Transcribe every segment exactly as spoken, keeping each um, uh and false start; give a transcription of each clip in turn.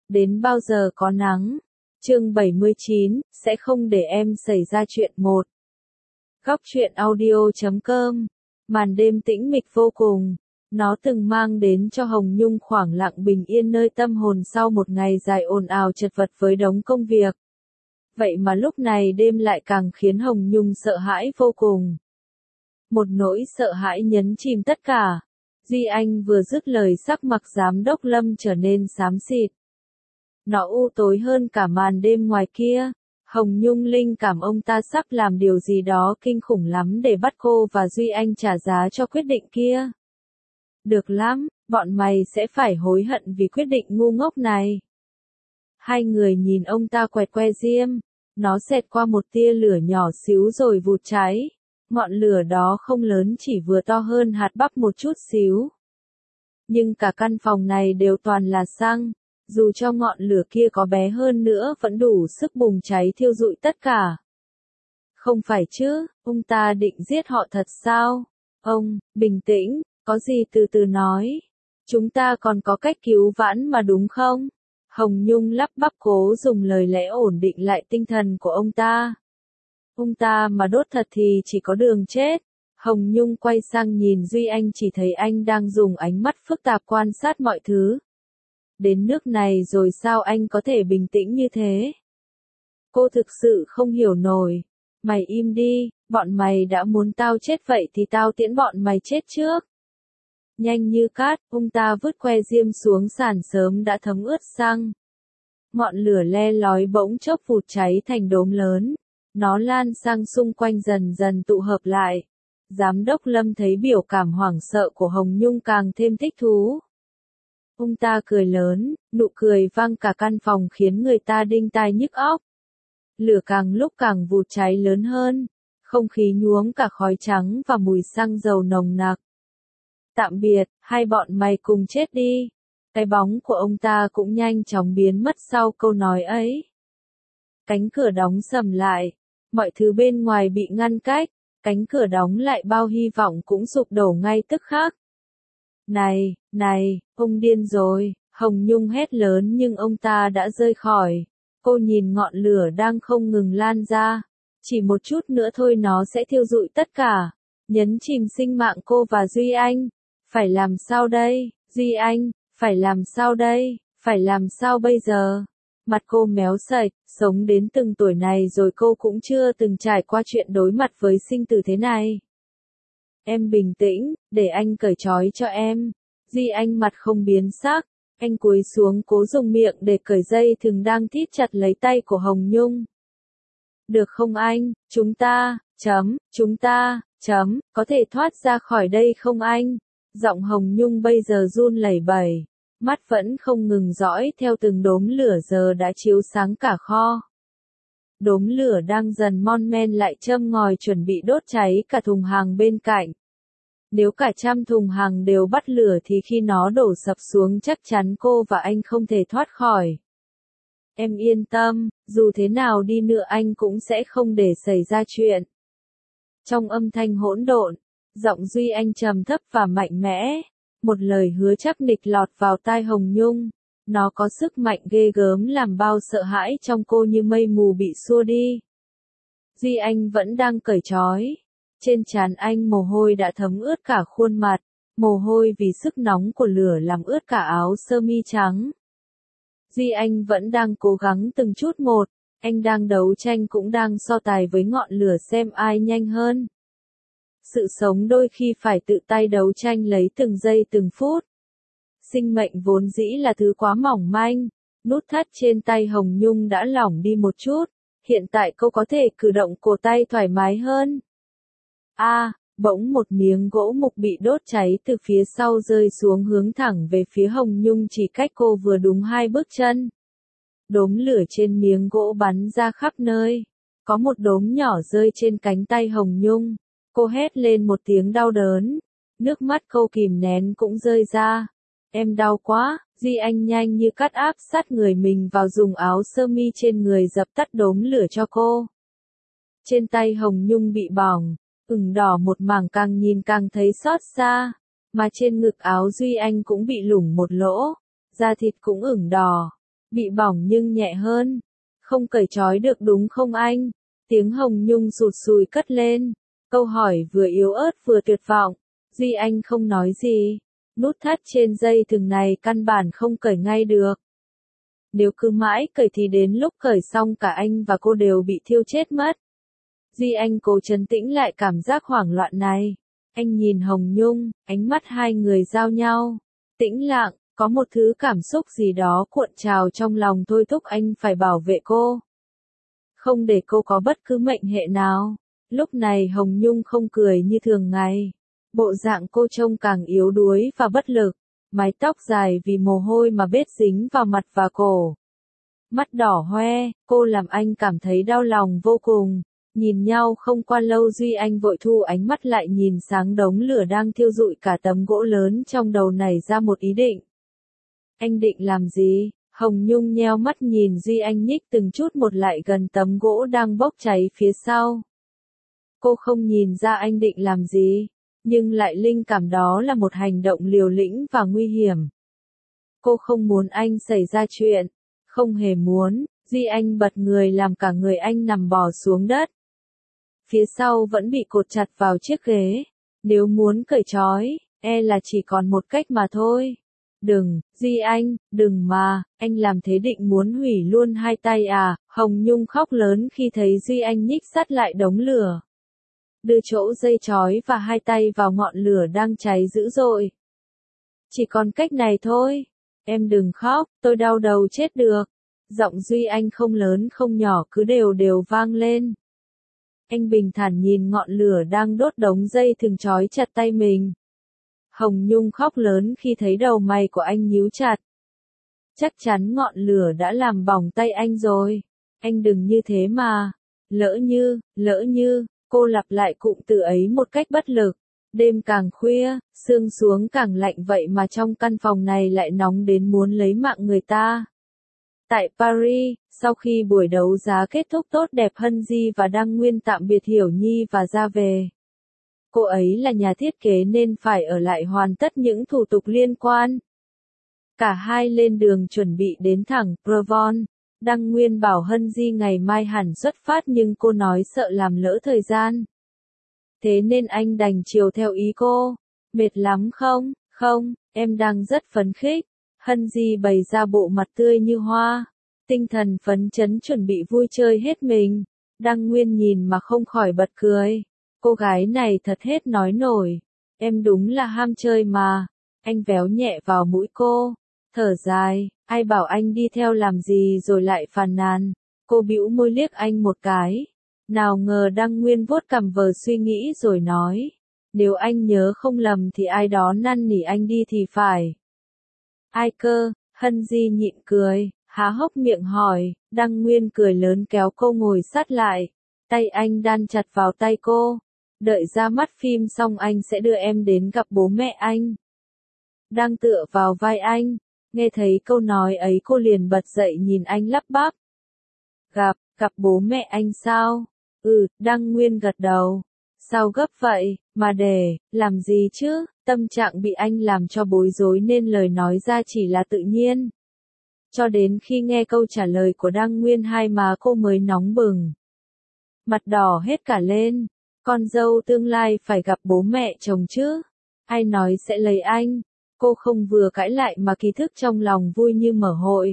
Đến bao giờ có nắng? Chương bảy mươi chín, sẽ không để em xảy ra chuyện một. Góc truyện audio chấm com. Màn đêm tĩnh mịch vô cùng. Nó từng mang đến cho Hồng Nhung khoảng lặng bình yên nơi tâm hồn sau một ngày dài ồn ào chật vật với đống công việc. Vậy mà lúc này đêm lại càng khiến Hồng Nhung sợ hãi vô cùng. Một nỗi sợ hãi nhấn chìm tất cả. Duy Anh vừa dứt lời sắc mặt giám đốc Lâm trở nên xám xịt. Nó u tối hơn cả màn đêm ngoài kia. Hồng Nhung linh cảm ông ta sắp làm điều gì đó kinh khủng lắm để bắt cô và Duy Anh trả giá cho quyết định kia. Được lắm, bọn mày sẽ phải hối hận vì quyết định ngu ngốc này. Hai người nhìn ông ta quẹt que diêm. Nó xẹt qua một tia lửa nhỏ xíu rồi vụt cháy. Ngọn lửa đó không lớn, chỉ vừa to hơn hạt bắp một chút xíu. Nhưng cả căn phòng này đều toàn là xăng. Dù cho ngọn lửa kia có bé hơn nữa vẫn đủ sức bùng cháy thiêu rụi tất cả. Không phải chứ, ông ta định giết họ thật sao? Ông, bình tĩnh, có gì từ từ nói. Chúng ta còn có cách cứu vãn mà đúng không? Hồng Nhung lắp bắp cố dùng lời lẽ ổn định lại tinh thần của ông ta. Ông ta mà đốt thật thì chỉ có đường chết. Hồng Nhung quay sang nhìn Duy Anh, chỉ thấy anh đang dùng ánh mắt phức tạp quan sát mọi thứ. Đến nước này rồi sao anh có thể bình tĩnh như thế? Cô thực sự không hiểu nổi. Mày im đi, bọn mày đã muốn tao chết vậy thì tao tiễn bọn mày chết trước. Nhanh như cát, ông ta vứt que diêm xuống sàn sớm đã thấm ướt xăng. Ngọn lửa le lói bỗng chốc vụt cháy thành đốm lớn. Nó lan sang xung quanh dần dần tụ hợp lại. Giám đốc Lâm thấy biểu cảm hoảng sợ của Hồng Nhung càng thêm thích thú. Ông ta cười lớn, nụ cười vang cả căn phòng khiến người ta đinh tai nhức óc. Lửa càng lúc càng vụt cháy lớn hơn, không khí nhuốm cả khói trắng và mùi xăng dầu nồng nặc. Tạm biệt, hai bọn mày cùng chết đi. Cái bóng của ông ta cũng nhanh chóng biến mất sau câu nói ấy. Cánh cửa đóng sầm lại, mọi thứ bên ngoài bị ngăn cách, cánh cửa đóng lại bao hy vọng cũng sụp đổ ngay tức khắc. Này, này, ông điên rồi, Hồng Nhung hét lớn nhưng ông ta đã rơi khỏi. Cô nhìn ngọn lửa đang không ngừng lan ra. Chỉ một chút nữa thôi nó sẽ thiêu rụi tất cả. Nhấn chìm sinh mạng cô và Duy Anh. Phải làm sao đây, Duy Anh, phải làm sao đây, phải làm sao bây giờ? Mặt cô méo sạch, sống đến từng tuổi này rồi cô cũng chưa từng trải qua chuyện đối mặt với sinh tử thế này. Em bình tĩnh, để anh cởi trói cho em. Duy Anh mặt không biến sắc, anh cúi xuống cố dùng miệng để cởi dây thừng đang thít chặt lấy tay của Hồng Nhung. Được không anh, chúng ta, chấm, chúng ta, chấm, có thể thoát ra khỏi đây không anh? Giọng Hồng Nhung bây giờ run lẩy bẩy, mắt vẫn không ngừng dõi theo từng đốm lửa giờ đã chiếu sáng cả kho. Đốm lửa đang dần mon men lại châm ngòi chuẩn bị đốt cháy cả thùng hàng bên cạnh. Nếu cả trăm thùng hàng đều bắt lửa thì khi nó đổ sập xuống chắc chắn cô và anh không thể thoát khỏi. Em yên tâm, dù thế nào đi nữa anh cũng sẽ không để xảy ra chuyện. Trong âm thanh hỗn độn, giọng Duy Anh trầm thấp và mạnh mẽ, một lời hứa chắc nịch lọt vào tai Hồng Nhung. Nó có sức mạnh ghê gớm làm bao sợ hãi trong cô như mây mù bị xua đi. Duy Anh vẫn đang cởi trói. Trên trán anh mồ hôi đã thấm ướt cả khuôn mặt, mồ hôi vì sức nóng của lửa làm ướt cả áo sơ mi trắng. Duy Anh vẫn đang cố gắng từng chút một, anh đang đấu tranh cũng đang so tài với ngọn lửa xem ai nhanh hơn. Sự sống đôi khi phải tự tay đấu tranh lấy từng giây từng phút. Sinh mệnh vốn dĩ là thứ quá mỏng manh, nút thắt trên tay Hồng Nhung đã lỏng đi một chút, hiện tại cô có thể cử động cổ tay thoải mái hơn. A, à, bỗng một miếng gỗ mục bị đốt cháy từ phía sau rơi xuống hướng thẳng về phía Hồng Nhung chỉ cách cô vừa đúng hai bước chân. Đốm lửa trên miếng gỗ bắn ra khắp nơi. Có một đốm nhỏ rơi trên cánh tay Hồng Nhung. Cô hét lên một tiếng đau đớn. Nước mắt cô kìm nén cũng rơi ra. Em đau quá, Duy Anh nhanh như cắt áp sát người mình vào dùng áo sơ mi trên người dập tắt đốm lửa cho cô. Trên tay Hồng Nhung bị bỏng. Ửng đỏ một mảng càng nhìn càng thấy xót xa, mà trên ngực áo Duy Anh cũng bị lủng một lỗ, da thịt cũng ửng đỏ. Bị bỏng nhưng nhẹ hơn. Không cởi trói được đúng không anh? Tiếng Hồng Nhung sụt sùi cất lên. Câu hỏi vừa yếu ớt vừa tuyệt vọng. Duy Anh không nói gì. Nút thắt trên dây thừng này căn bản không cởi ngay được. Nếu cứ mãi cởi thì đến lúc cởi xong cả anh và cô đều bị thiêu chết mất. Duy Anh cố trấn tĩnh lại cảm giác hoảng loạn này. Anh nhìn Hồng Nhung, ánh mắt hai người giao nhau. Tĩnh lặng, có một thứ cảm xúc gì đó cuộn trào trong lòng thôi thúc anh phải bảo vệ cô. Không để cô có bất cứ mệnh hệ nào. Lúc này Hồng Nhung không cười như thường ngày. Bộ dạng cô trông càng yếu đuối và bất lực. Mái tóc dài vì mồ hôi mà bết dính vào mặt và cổ. Mắt đỏ hoe, cô làm anh cảm thấy đau lòng vô cùng. Nhìn nhau không qua lâu Duy Anh vội thu ánh mắt lại nhìn sáng đống lửa đang thiêu rụi cả tấm gỗ lớn trong đầu nảy ra một ý định. Anh định làm gì? Hồng Nhung nheo mắt nhìn Duy Anh nhích từng chút một lại gần tấm gỗ đang bốc cháy phía sau. Cô không nhìn ra anh định làm gì, nhưng lại linh cảm đó là một hành động liều lĩnh và nguy hiểm. Cô không muốn anh xảy ra chuyện, không hề muốn. Duy Anh bật người làm cả người anh nằm bò xuống đất. Phía sau vẫn bị cột chặt vào chiếc ghế. Nếu muốn cởi trói, e là chỉ còn một cách mà thôi. Đừng, Duy Anh, đừng mà, anh làm thế định muốn hủy luôn hai tay à? Hồng Nhung khóc lớn khi thấy Duy Anh nhích sát lại đống lửa. Đưa chỗ dây trói và hai tay vào ngọn lửa đang cháy dữ dội. Chỉ còn cách này thôi. Em đừng khóc, tôi đau đầu chết được. Giọng Duy Anh không lớn không nhỏ cứ đều đều vang lên. Anh bình thản nhìn ngọn lửa đang đốt đống dây thừng trói chặt tay mình. Hồng Nhung khóc lớn khi thấy đầu mày của anh nhíu chặt. Chắc chắn ngọn lửa đã làm bỏng tay anh rồi. Anh đừng như thế mà. Lỡ như, lỡ như, cô lặp lại cụm từ ấy một cách bất lực. Đêm càng khuya, sương xuống càng lạnh vậy mà trong căn phòng này lại nóng đến muốn lấy mạng người ta. Tại Paris, sau khi buổi đấu giá kết thúc tốt đẹp Hân Di và Đăng Nguyên tạm biệt Hiểu Nhi và ra về. Cô ấy là nhà thiết kế nên phải ở lại hoàn tất những thủ tục liên quan. Cả hai lên đường chuẩn bị đến thẳng Provence. Đăng Nguyên bảo Hân Di ngày mai hẳn xuất phát nhưng cô nói sợ làm lỡ thời gian. Thế nên anh đành chiều theo ý cô. Mệt lắm không? Không, em đang rất phấn khích. Hân Di bày ra bộ mặt tươi như hoa. Tinh thần phấn chấn chuẩn bị vui chơi hết mình. Đăng Nguyên nhìn mà không khỏi bật cười. Cô gái này thật hết nói nổi. Em đúng là ham chơi mà. Anh véo nhẹ vào mũi cô. Thở dài, ai bảo anh đi theo làm gì rồi lại phàn nàn. Cô bĩu môi liếc anh một cái. Nào ngờ Đăng Nguyên vuốt cằm vờ suy nghĩ rồi nói. Nếu anh nhớ không lầm thì ai đó năn nỉ anh đi thì phải. Ai cơ? Hân Di nhịn cười, há hốc miệng hỏi. Đăng Nguyên cười lớn kéo cô ngồi sát lại. Tay anh đan chặt vào tay cô. Đợi ra mắt phim xong anh sẽ đưa em đến gặp bố mẹ anh. Đang tựa vào vai anh. Nghe thấy câu nói ấy cô liền bật dậy nhìn anh lắp bắp. Gặp, gặp bố mẹ anh sao? Ừ, Đăng Nguyên gật đầu. Sao gấp vậy, mà để, làm gì chứ? Tâm trạng bị anh làm cho bối rối nên lời nói ra chỉ là tự nhiên. Cho đến khi nghe câu trả lời của Đăng Nguyên hai má cô mới nóng bừng. Mặt đỏ hết cả lên. Con dâu tương lai phải gặp bố mẹ chồng chứ? Ai nói sẽ lấy anh? Cô không vừa cãi lại mà kỳ thực trong lòng vui như mở hội.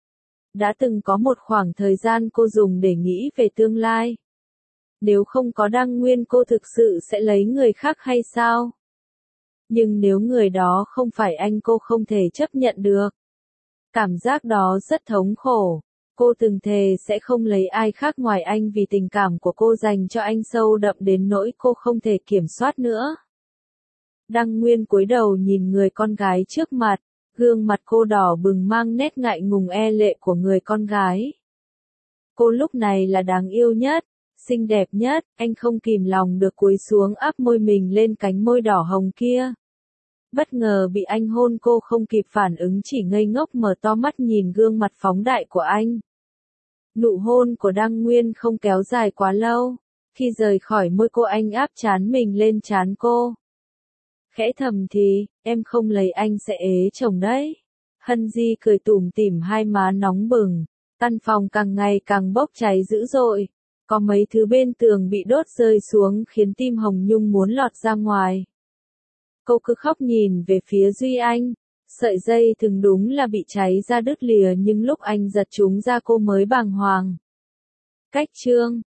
Đã từng có một khoảng thời gian cô dùng để nghĩ về tương lai. Nếu không có Đăng Nguyên cô thực sự sẽ lấy người khác hay sao? Nhưng nếu người đó không phải anh cô không thể chấp nhận được. Cảm giác đó rất thống khổ. Cô từng thề sẽ không lấy ai khác ngoài anh vì tình cảm của cô dành cho anh sâu đậm đến nỗi cô không thể kiểm soát nữa. Đăng Nguyên cúi đầu nhìn người con gái trước mặt, gương mặt cô đỏ bừng mang nét ngại ngùng e lệ của người con gái. Cô lúc này là đáng yêu nhất, xinh đẹp nhất, anh không kìm lòng được cúi xuống áp môi mình lên cánh môi đỏ hồng kia. Bất ngờ bị anh hôn cô không kịp phản ứng chỉ ngây ngốc mở to mắt nhìn gương mặt phóng đại của anh. Nụ hôn của Đăng Nguyên không kéo dài quá lâu, khi rời khỏi môi cô anh áp trán mình lên trán cô. Khẽ thầm thì, em không lấy anh sẽ ế chồng đấy. Hân Di cười tủm tỉm, hai má nóng bừng, căn phòng càng ngày càng bốc cháy dữ dội. Có mấy thứ bên tường bị đốt rơi xuống khiến tim Hồng Nhung muốn lọt ra ngoài. Cô cứ khóc nhìn về phía Duy Anh. Sợi dây thừng đúng là bị cháy ra đứt lìa, nhưng lúc anh giật chúng ra cô mới bàng hoàng. Cách chương